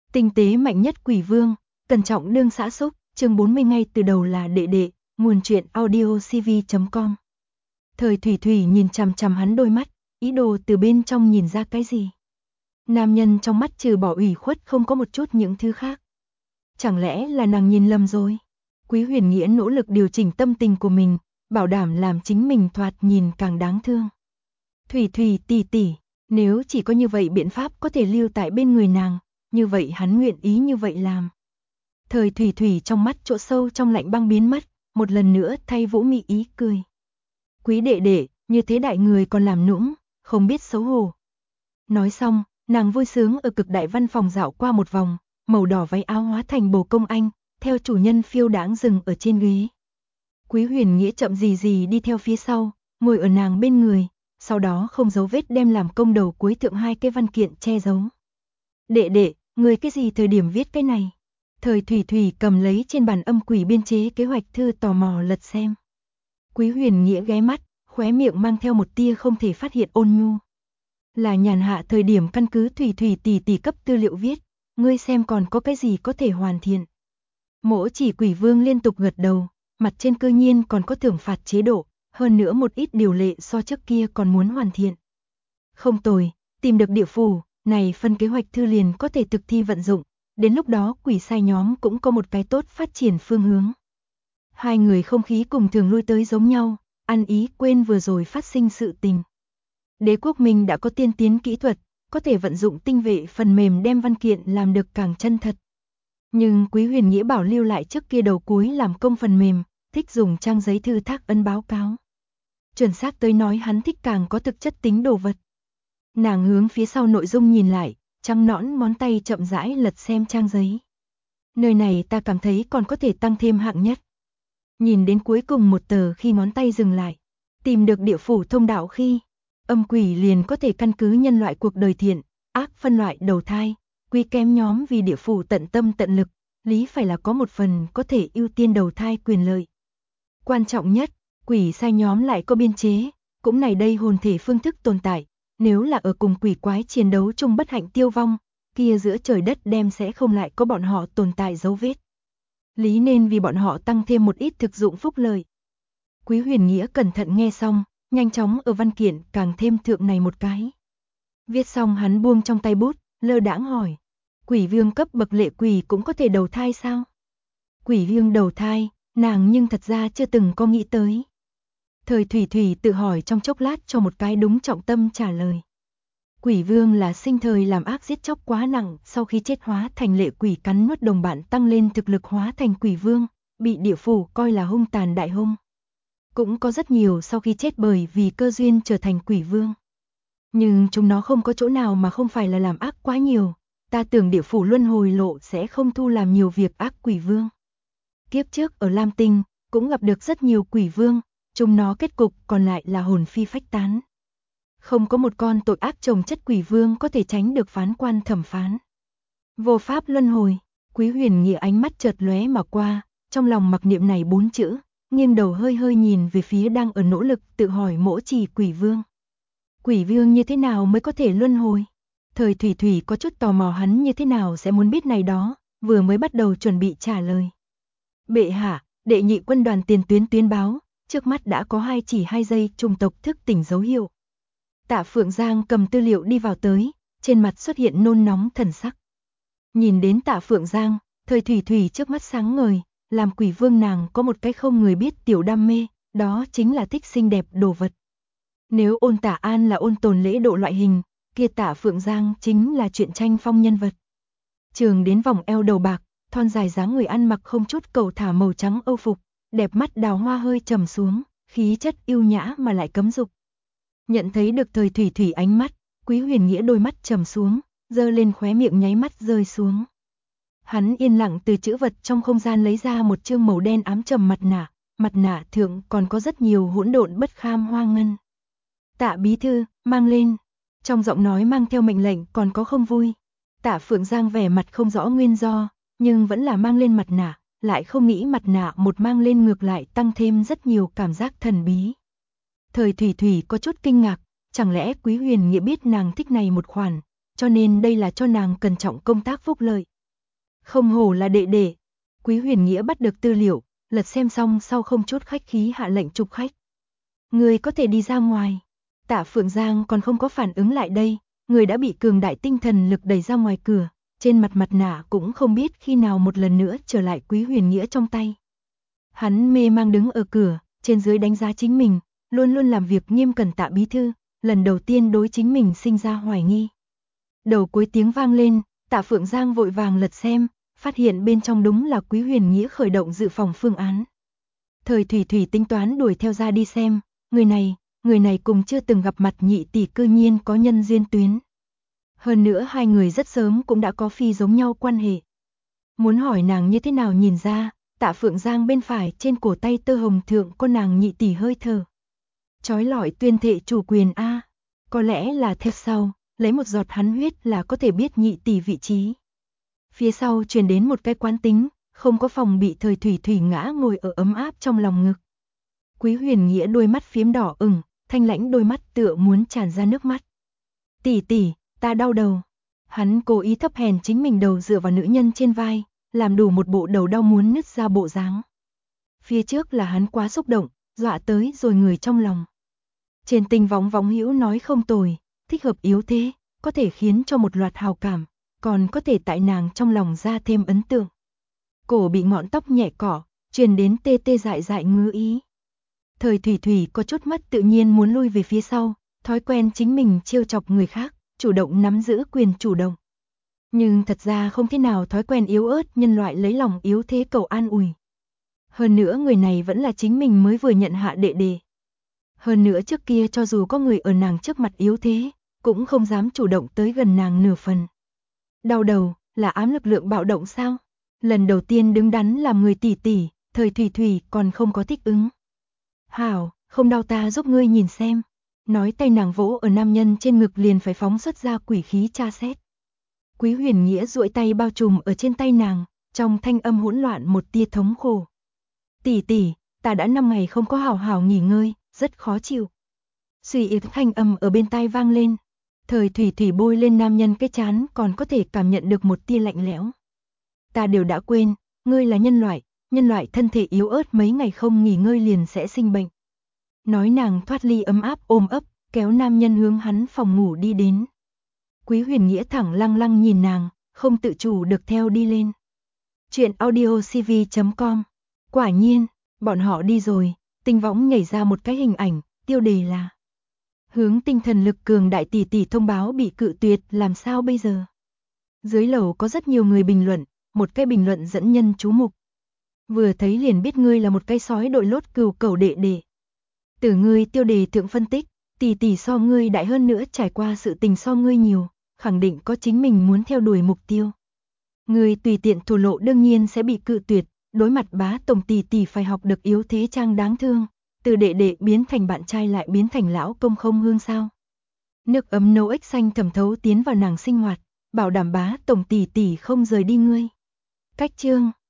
Tinh tế mạnh nhất quỷ vương, cẩn trọng đương xã xúc, chương 40 ngay từ đầu là đệ đệ, nguồn truyện audiocv.com. Thời Thủy Thủy nhìn chằm chằm hắn đôi mắt, ý đồ từ bên trong nhìn ra cái gì. Nam nhân trong mắt trừ bỏ ủy khuất không có một chút những thứ khác. Chẳng lẽ là nàng nhìn lầm rồi? Quý Huyền Nghĩa nỗ lực điều chỉnh tâm tình của mình, bảo đảm làm chính mình thoạt nhìn càng đáng thương. Thủy Thủy tỷ tỷ, nếu chỉ có như vậy biện pháp có thể lưu tại bên người nàng, như vậy hắn nguyện ý như vậy làm. Thời Thủy Thủy trong mắt chỗ sâu trong lạnh băng biến mất, một lần nữa thay Vũ Mị ý cười. Quý đệ đệ, như thế đại người còn làm nũng, không biết xấu hổ. Nói xong, nàng vui sướng ở cực đại văn phòng dạo qua một vòng, màu đỏ váy áo hóa thành bồ công anh, theo chủ nhân phiêu đãng dừng ở trên ghế. Quý Huyền Nghĩa chậm gì đi theo phía sau, ngồi ở nàng bên người, sau đó không giấu vết đem làm công đầu cuối thượng hai cái văn kiện che giấu. Đệ đệ, người cái gì thời điểm viết cái này? Thời Thủy Thủy cầm lấy trên bàn âm quỷ biên chế kế hoạch thư tò mò lật xem. Quý Huyền Nghĩa ghé mắt, khóe miệng mang theo một tia không thể phát hiện ôn nhu. Là nhàn hạ thời điểm căn cứ Thủy Thủy tỷ tỷ cấp tư liệu viết, ngươi xem còn có cái gì có thể hoàn thiện. Mỗ chỉ quỷ vương liên tục gật đầu, mặt trên cư nhiên còn có thưởng phạt chế độ, hơn nữa một ít điều lệ so trước kia còn muốn hoàn thiện. Không tồi, tìm được địa phủ, này phân kế hoạch thư liền có thể thực thi vận dụng, đến lúc đó quỷ sai nhóm cũng có một cái tốt phát triển phương hướng. Hai người không khí cùng thường lui tới giống nhau, ăn ý quên vừa rồi phát sinh sự tình. Đế quốc mình đã có tiên tiến kỹ thuật, có thể vận dụng tinh vệ phần mềm đem văn kiện làm được càng chân thật. Nhưng Quý Huyền Nghĩa bảo lưu lại trước kia đầu cuối làm công phần mềm, thích dùng trang giấy thư thác ấn báo cáo. Chuẩn xác tới nói hắn thích càng có thực chất tính đồ vật. Nàng hướng phía sau nội dung nhìn lại, trắng nõn ngón tay chậm rãi lật xem trang giấy. Nơi này ta cảm thấy còn có thể tăng thêm hạng nhất. Nhìn đến cuối cùng một tờ khi ngón tay dừng lại, tìm được địa phủ thông đạo khi, âm quỷ liền có thể căn cứ nhân loại cuộc đời thiện, ác phân loại đầu thai, quy kém nhóm vì địa phủ tận tâm tận lực, lý phải là có một phần có thể ưu tiên đầu thai quyền lợi. Quan trọng nhất, quỷ sai nhóm lại có biên chế, cũng này đây hồn thể phương thức tồn tại, nếu là ở cùng quỷ quái chiến đấu chung bất hạnh tiêu vong, kia giữa trời đất đem sẽ không lại có bọn họ tồn tại dấu vết. Lý nên vì bọn họ tăng thêm một ít thực dụng phúc lợi. Quý Huyền Nghĩa cẩn thận nghe xong, nhanh chóng ở văn kiện càng thêm thượng này một cái. Viết xong hắn buông trong tay bút, lơ đãng hỏi, quỷ vương cấp bậc lệ quỷ cũng có thể đầu thai sao? Quỷ vương đầu thai, nàng nhưng thật ra chưa từng có nghĩ tới. Thời Thủy Thủy tự hỏi trong chốc lát cho một cái đúng trọng tâm trả lời. Quỷ vương là sinh thời làm ác giết chóc quá nặng, sau khi chết hóa thành lệ quỷ cắn nuốt đồng bạn tăng lên thực lực hóa thành quỷ vương, bị địa phủ coi là hung tàn đại hung. Cũng có rất nhiều sau khi chết bởi vì cơ duyên trở thành quỷ vương. Nhưng chúng nó không có chỗ nào mà không phải là làm ác quá nhiều, ta tưởng địa phủ luân hồi lộ sẽ không thu làm nhiều việc ác quỷ vương. Kiếp trước ở Lam Tinh, cũng gặp được rất nhiều quỷ vương, chúng nó kết cục còn lại là hồn phi phách tán. Không có một con tội ác chồng chất quỷ vương có thể tránh được phán quan thẩm phán. Vô pháp luân hồi, Quý Huyền Nghĩa ánh mắt chợt lóe mà qua, trong lòng mặc niệm này 4 chữ, nghiêng đầu hơi hơi nhìn về phía đang ở nỗ lực tự hỏi mỗ chỉ quỷ vương. Quỷ vương như thế nào mới có thể luân hồi? Thời Thủy Thủy có chút tò mò hắn như thế nào sẽ muốn biết này đó, vừa mới bắt đầu chuẩn bị trả lời. Bệ hạ, đệ nhị quân đoàn tiền tuyến tuyên báo, trước mắt đã có 2 giây trùng tộc thức tỉnh dấu hiệu. Tạ Phượng Giang cầm tư liệu đi vào tới, trên mặt xuất hiện nôn nóng thần sắc. Nhìn đến Tạ Phượng Giang, Thời Thủy Thủy trước mắt sáng ngời, làm quỷ vương nàng có một cái không người biết tiểu đam mê, đó chính là thích xinh đẹp đồ vật. Nếu Ôn Tả An là ôn tồn lễ độ loại hình, kia Tạ Phượng Giang chính là truyện tranh phong nhân vật. Trường đến vòng eo đầu bạc, thon dài dáng người ăn mặc không chút cầu thả màu trắng âu phục, đẹp mắt đào hoa hơi trầm xuống, khí chất yêu nhã mà lại cấm dục. Nhận thấy được Thời Thủy Thủy ánh mắt, Quý Huyền Nghĩa đôi mắt trầm xuống, giơ lên khóe miệng nháy mắt rơi xuống. Hắn yên lặng từ trữ vật trong không gian lấy ra một chương màu đen ám trầm mặt nạ thượng còn có rất nhiều hỗn độn bất kham hoa ngân. Tạ bí thư, mang lên. Trong giọng nói mang theo mệnh lệnh còn có không vui. Tạ Phượng Giang vẻ mặt không rõ nguyên do, nhưng vẫn là mang lên mặt nạ, lại không nghĩ mặt nạ một mang lên ngược lại tăng thêm rất nhiều cảm giác thần bí. Thời Thủy Thủy có chút kinh ngạc, chẳng lẽ Quý Huyền Nghĩa biết nàng thích này một khoản, cho nên đây là cho nàng cẩn trọng công tác phúc lợi, Không hổ là đệ đệ. Quý Huyền Nghĩa bắt được tư liệu, lật xem xong sau không chút khách khí hạ lệnh chụp khách. Người có thể đi ra ngoài. Tạ Phượng Giang còn không có phản ứng lại đây, người đã bị cường đại tinh thần lực đẩy ra ngoài cửa, trên mặt mặt nạ cũng không biết khi nào một lần nữa trở lại Quý Huyền Nghĩa trong tay. Hắn mê mang đứng ở cửa, trên dưới đánh giá chính mình, luôn luôn làm việc nghiêm cẩn Tạ bí thư, lần đầu tiên đối chính mình sinh ra hoài nghi. Đầu cuối tiếng vang lên, Tạ Phượng Giang vội vàng lật xem, phát hiện bên trong đúng là Quý Huyền Nghĩa khởi động dự phòng phương án. Thời Thủy Thủy tính toán đuổi theo ra đi xem, người này cùng chưa từng gặp mặt nhị tỷ cư nhiên có nhân duyên tuyến. Hơn nữa hai người rất sớm cũng đã có phi giống nhau quan hệ. Muốn hỏi nàng như thế nào nhìn ra, Tạ Phượng Giang bên phải trên cổ tay tơ hồng thượng có nàng nhị tỷ hơi thở. Chói lọi tuyên thệ chủ quyền a, có lẽ là theo sau, lấy một giọt hắn huyết là có thể biết nhị tỷ vị trí. Phía sau truyền đến một cái quán tính, không có phòng bị Thời Thủy Thủy ngã ngồi ở ấm áp trong lòng ngực. Quý Huyền Nghĩa đôi mắt phiếm đỏ ửng, thanh lãnh đôi mắt tựa muốn tràn ra nước mắt. Tỷ tỷ, ta đau đầu. Hắn cố ý thấp hèn chính mình đầu dựa vào nữ nhân trên vai, làm đủ một bộ đầu đau muốn nứt ra bộ dáng. Phía trước là hắn quá xúc động, dọa tới rồi người trong lòng. Trên tình võng hữu nói không tồi, thích hợp yếu thế, có thể khiến cho một loạt hào cảm, còn có thể tại nàng trong lòng ra thêm ấn tượng. Cổ bị ngọn tóc nhẹ cỏ, truyền đến tê tê dại dại ngứa ý. Thời Thủy Thủy có chút mất tự nhiên muốn lui về phía sau, thói quen chính mình trêu chọc người khác, chủ động nắm giữ quyền chủ động. Nhưng thật ra không thế nào thói quen yếu ớt nhân loại lấy lòng yếu thế cầu an ủi. Hơn nữa người này vẫn là chính mình mới vừa nhận hạ đệ đệ. Hơn nữa trước kia cho dù có người ở nàng trước mặt yếu thế, cũng không dám chủ động tới gần nàng nửa phần. Đau đầu, là ám lực lượng bạo động sao? Lần đầu tiên đứng đắn làm người tỷ tỷ, Thời Thủy Thủy còn không có thích ứng. Hảo, không đau ta giúp ngươi nhìn xem. Nói tay nàng vỗ ở nam nhân trên ngực liền phải phóng xuất ra quỷ khí tra xét. Quý Huyền Nghĩa duỗi tay bao trùm ở trên tay nàng, trong thanh âm hỗn loạn một tia thống khổ. Tỷ tỷ, ta đã 5 ngày không có hảo hảo nghỉ ngơi, rất khó chịu. Suy yếu thanh âm ở bên tai vang lên. Thời Thủy Thủy bôi lên nam nhân cái trán còn có thể cảm nhận được một tia lạnh lẽo. Ta đều đã quên, ngươi là nhân loại thân thể yếu ớt mấy ngày không nghỉ ngơi liền sẽ sinh bệnh. Nói nàng thoát ly ấm áp ôm ấp, kéo nam nhân hướng hắn phòng ngủ đi đến. Quý Huyền Nghĩa thẳng lăng lăng nhìn nàng, không tự chủ được theo đi lên. Chuyện audiocv.com. Quả nhiên, bọn họ đi rồi, tinh võng nhảy ra một cái hình ảnh, tiêu đề là hướng tinh thần lực cường đại tỷ tỷ thông báo bị cự tuyệt, làm sao bây giờ? Dưới lầu có rất nhiều người bình luận, một cái bình luận dẫn nhân chú mục. Vừa thấy liền biết ngươi là một cái sói đội lốt cừu cẩu đệ đệ. Từ ngươi tiêu đề thượng phân tích, tỷ tỷ so ngươi đại hơn nữa trải qua sự tình so ngươi nhiều, khẳng định có chính mình muốn theo đuổi mục tiêu. Ngươi tùy tiện thổ lộ đương nhiên sẽ bị cự tuyệt, đối mặt bá tổng tỷ tỷ phải học được yếu thế trang đáng thương, từ đệ đệ biến thành bạn trai lại biến thành lão công không hương sao. Nước ấm nấu ếch xanh thẩm thấu tiến vào nàng sinh hoạt, bảo đảm bá tổng tỷ tỷ không rời đi ngươi. Cách chương